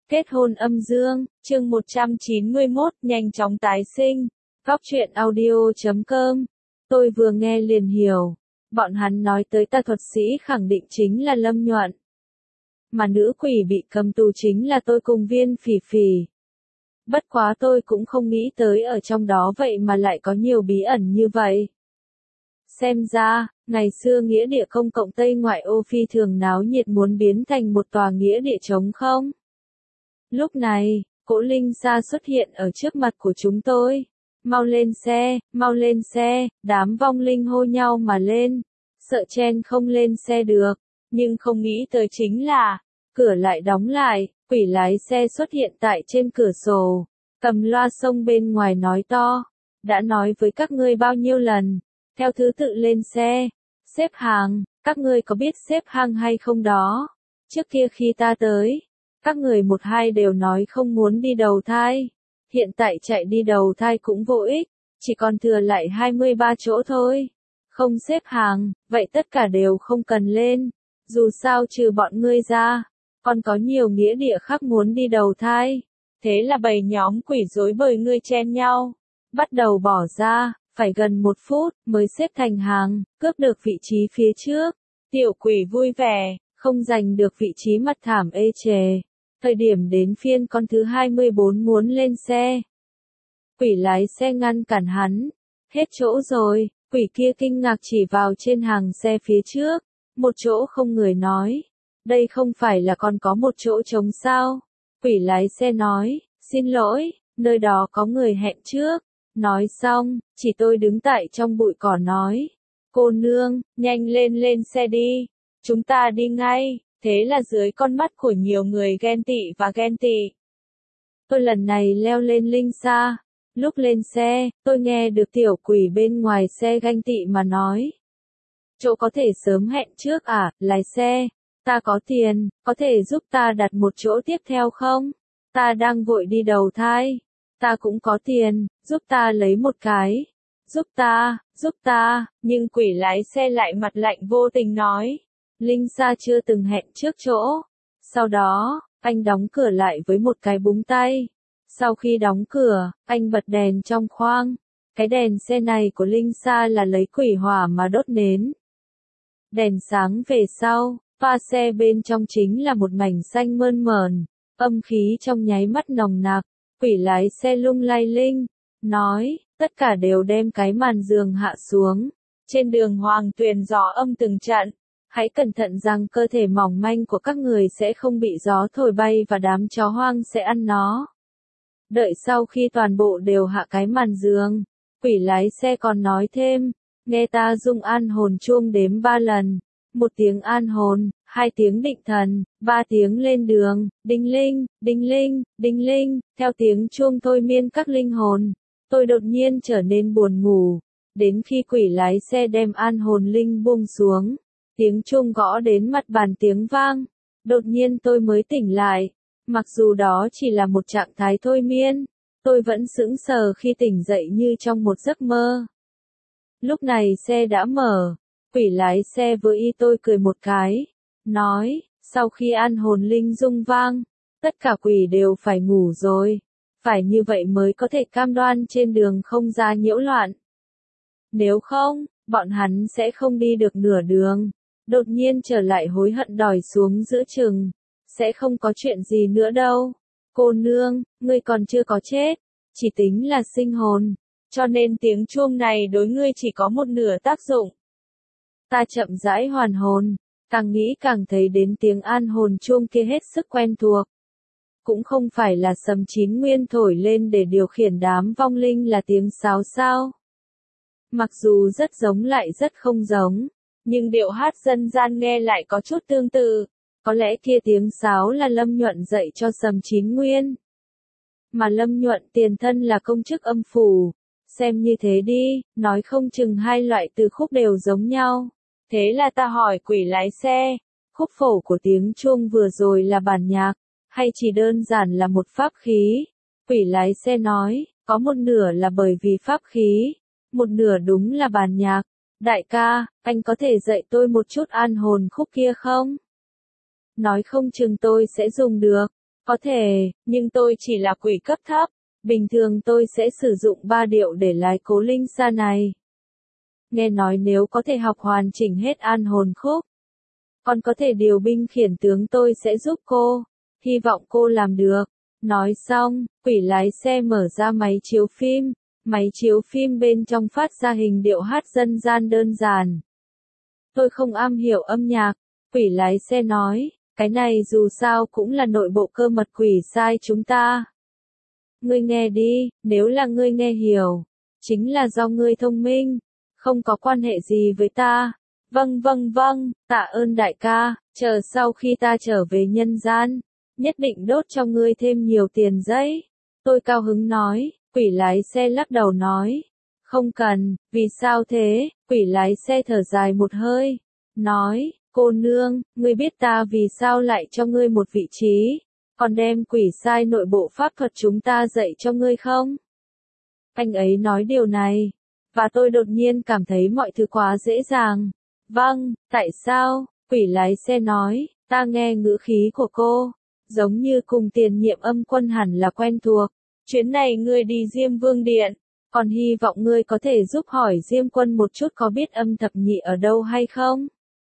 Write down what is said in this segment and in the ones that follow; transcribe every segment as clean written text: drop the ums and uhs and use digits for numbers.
Kết hôn âm dương, chương 191, nhanh chóng tái sinh. Góc truyện audio.com. Tôi vừa nghe liền hiểu. Bọn hắn nói tới tà thuật sĩ khẳng định chính là Lâm Nhuận. Mà nữ quỷ bị cầm tù chính là tôi cùng Viên Phỉ Phỉ. Bất quá tôi cũng không nghĩ tới ở trong đó vậy mà lại có nhiều bí ẩn như vậy. Xem ra, ngày xưa nghĩa địa công cộng Tây ngoại ô phi thường náo nhiệt muốn biến thành một tòa nghĩa địa trống không. Lúc này, cỗ Linh Sa xuất hiện ở trước mặt của chúng tôi. Mau lên xe, đám vong linh hô nhau mà lên. Sợ chen không lên xe được, nhưng không nghĩ tới chính là, cửa lại đóng lại, quỷ lái xe xuất hiện tại trên cửa sổ, cầm loa xông bên ngoài nói to. Đã nói với các ngươi bao nhiêu lần, theo thứ tự lên xe, xếp hàng, các ngươi có biết xếp hàng hay không đó? Trước kia khi ta tới, các người một hai đều nói không muốn đi đầu thai. Hiện tại chạy đi đầu thai cũng vô ích, chỉ còn thừa lại 23 chỗ thôi. Không xếp hàng, vậy tất cả đều không cần lên. Dù sao trừ bọn ngươi ra, còn có nhiều nghĩa địa khác muốn đi đầu thai. Thế là bầy nhóm quỷ rối bời ngươi chen nhau. Bắt đầu bỏ ra, phải gần 1 phút mới xếp thành hàng, cướp được vị trí phía trước. Tiểu quỷ vui vẻ, không giành được vị trí mặt thảm ê chề. Thời điểm đến phiên con thứ 24 muốn lên xe. Quỷ lái xe ngăn cản hắn. Hết chỗ rồi, quỷ kia kinh ngạc chỉ vào trên hàng xe phía trước. Một chỗ không người nói. Đây không phải là còn có một chỗ trống sao? Quỷ lái xe nói, xin lỗi, nơi đó có người hẹn trước. Nói xong, chỉ tôi đứng tại trong bụi cỏ nói. Cô nương, nhanh lên xe đi. Chúng ta đi ngay. Thế là dưới con mắt của nhiều người ghen tị và ghen tị. Tôi lần này leo lên Linh Sa. Lúc lên xe, tôi nghe được tiểu quỷ bên ngoài xe ganh tị mà nói. Chỗ có thể sớm hẹn trước à, lái xe. Ta có tiền, có thể giúp ta đặt một chỗ tiếp theo không? Ta đang vội đi đầu thai. Ta cũng có tiền, giúp ta lấy một cái. Giúp ta, nhưng quỷ lái xe lại mặt lạnh vô tình nói. Linh Sa chưa từng hẹn trước chỗ. Sau đó, anh đóng cửa lại với một cái búng tay. Sau khi đóng cửa, anh bật đèn trong khoang. Cái đèn xe này của Linh Sa là lấy quỷ hỏa mà đốt nến. Đèn sáng về sau, pha xe bên trong chính là một mảnh xanh mơn mởn, âm khí trong nháy mắt nồng nặc. Quỷ lái xe lung lay linh, nói, tất cả đều đem cái màn giường hạ xuống. Trên đường Hoàng Tuyền gió âm từng trận. Hãy cẩn thận rằng cơ thể mỏng manh của các người sẽ không bị gió thổi bay và đám chó hoang sẽ ăn nó. Đợi sau khi toàn bộ đều hạ cái màn giường, quỷ lái xe còn nói thêm, nghe ta rung an hồn chuông đếm 3 lần, 1 tiếng an hồn, 2 tiếng định thần, 3 tiếng lên đường, đinh linh, đinh linh, đinh linh, theo tiếng chuông thôi miên các linh hồn. Tôi đột nhiên trở nên buồn ngủ, đến khi quỷ lái xe đem an hồn linh buông xuống. Tiếng chuông gõ đến mặt bàn tiếng vang. Đột nhiên tôi mới tỉnh lại. Mặc dù đó chỉ là một trạng thái thôi miên, tôi vẫn sững sờ khi tỉnh dậy như trong một giấc mơ. Lúc này xe đã mở. Quỷ lái xe với y tôi cười một cái. Nói, sau khi an hồn linh rung vang, tất cả quỷ đều phải ngủ rồi. Phải như vậy mới có thể cam đoan trên đường không ra nhiễu loạn. Nếu không, bọn hắn sẽ không đi được nửa đường. Đột nhiên trở lại hối hận đòi xuống giữa chừng. Sẽ không có chuyện gì nữa đâu. Cô nương, ngươi còn chưa có chết. Chỉ tính là sinh hồn. Cho nên tiếng chuông này đối ngươi chỉ có một nửa tác dụng. Ta chậm rãi hoàn hồn. Càng nghĩ càng thấy đến tiếng an hồn chuông kia hết sức quen thuộc. Cũng không phải là Sầm Chín Nguyên thổi lên để điều khiển đám vong linh là tiếng sáo sao. Mặc dù rất giống lại rất không giống. Nhưng điệu hát dân gian nghe lại có chút tương tự. Có lẽ kia tiếng sáo là Lâm Nhuận dạy cho Sầm Chín Nguyên. Mà Lâm Nhuận tiền thân là công chức âm phủ. Xem như thế đi, nói không chừng hai loại từ khúc đều giống nhau. Thế là ta hỏi quỷ lái xe, khúc phổ của tiếng chuông vừa rồi là bản nhạc, hay chỉ đơn giản là một pháp khí? Quỷ lái xe nói, có một nửa là bởi vì pháp khí, một nửa đúng là bản nhạc. Đại ca, anh có thể dạy tôi một chút an hồn khúc kia không? Nói không chừng tôi sẽ dùng được. Có thể, nhưng tôi chỉ là quỷ cấp thấp. Bình thường tôi sẽ sử dụng 3 điệu để lái Cố Linh Sa này. Nghe nói nếu có thể học hoàn chỉnh hết an hồn khúc, còn có thể điều binh khiển tướng tôi sẽ giúp cô. Hy vọng cô làm được. Nói xong, quỷ lái xe mở ra máy chiếu phim. Máy chiếu phim bên trong phát ra hình điệu hát dân gian đơn giản. Tôi không am hiểu âm nhạc. Quỷ lái xe nói, cái này dù sao cũng là nội bộ cơ mật quỷ sai chúng ta. Ngươi nghe đi, nếu là ngươi nghe hiểu, chính là do ngươi thông minh, không có quan hệ gì với ta. Vâng, tạ ơn đại ca, chờ sau khi ta trở về nhân gian, nhất định đốt cho ngươi thêm nhiều tiền giấy. Tôi cao hứng nói, quỷ lái xe lắc đầu nói, không cần, vì sao thế? Quỷ lái xe thở dài một hơi, nói, cô nương, ngươi biết ta vì sao lại cho ngươi một vị trí, còn đem quỷ sai nội bộ pháp thuật chúng ta dạy cho ngươi không? Anh ấy nói điều này, và tôi đột nhiên cảm thấy mọi thứ quá dễ dàng. Vâng, tại sao? Quỷ lái xe nói, ta nghe ngữ khí của cô, giống như cùng tiền nhiệm âm quân hẳn là quen thuộc. Chuyến này ngươi đi Diêm Vương Điện, còn hy vọng ngươi có thể giúp hỏi Diêm Quân một chút có biết âm thập nhị ở đâu hay không?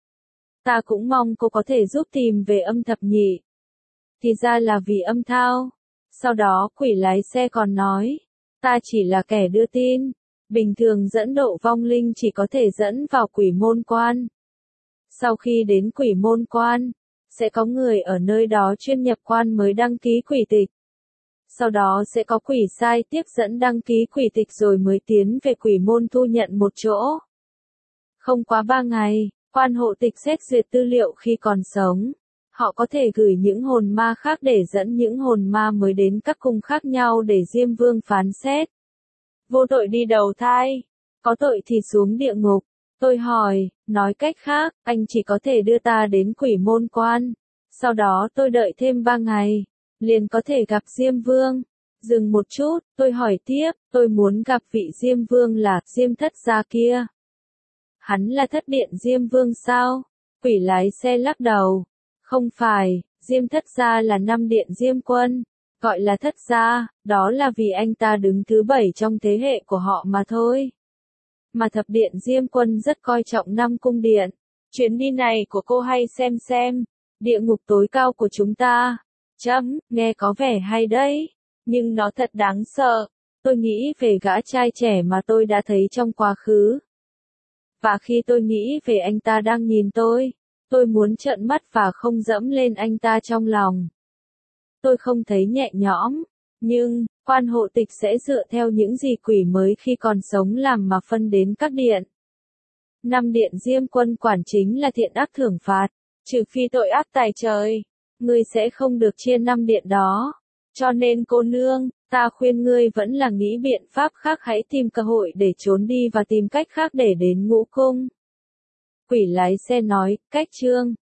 Ta cũng mong cô có thể giúp tìm về âm thập nhị. Thì ra là vì âm thao. Sau đó quỷ lái xe còn nói, ta chỉ là kẻ đưa tin. Bình thường dẫn độ vong linh chỉ có thể dẫn vào quỷ môn quan. Sau khi đến quỷ môn quan, sẽ có người ở nơi đó chuyên nhập quan mới đăng ký quỷ tịch. Sau đó sẽ có quỷ sai tiếp dẫn đăng ký quỷ tịch rồi mới tiến về quỷ môn thu nhận một chỗ. Không quá 3 ngày, quan hộ tịch xét duyệt tư liệu khi còn sống. Họ có thể gửi những hồn ma khác để dẫn những hồn ma mới đến các cung khác nhau để Diêm Vương phán xét. Vô tội đi đầu thai, có tội thì xuống địa ngục. Tôi hỏi, nói cách khác, anh chỉ có thể đưa ta đến quỷ môn quan. Sau đó tôi đợi thêm 3 ngày, liền có thể gặp Diêm Vương. Dừng một chút, tôi hỏi tiếp, tôi muốn gặp vị Diêm Vương là Diêm Thất Gia kia. Hắn là thất điện Diêm Vương sao? Quỷ lái xe lắc đầu. Không phải, Diêm Thất Gia là 5 điện Diêm Quân. Gọi là Thất Gia, đó là vì anh ta đứng thứ 7 trong thế hệ của họ mà thôi. Mà thập điện Diêm Quân rất coi trọng 5 cung điện. Chuyến đi này của cô hay xem. Địa ngục tối cao của chúng ta. Nghe có vẻ hay đấy. Nhưng nó thật đáng sợ. Tôi nghĩ về gã trai trẻ mà tôi đã thấy trong quá khứ. Và khi tôi nghĩ về anh ta đang nhìn tôi muốn trợn mắt và không dẫm lên anh ta trong lòng. Tôi không thấy nhẹ nhõm, nhưng, quan hộ tịch sẽ dựa theo những gì quỷ mới khi còn sống làm mà phân đến các điện. 5 điện Diêm Quân quản chính là thiện ác thưởng phạt, trừ phi tội ác tài trời, ngươi sẽ không được chia 5 điện đó. Cho nên cô nương, ta khuyên ngươi vẫn là nghĩ biện pháp khác, hãy tìm cơ hội để trốn đi và tìm cách khác để đến ngũ cung. Quỷ lái xe nói, cách chương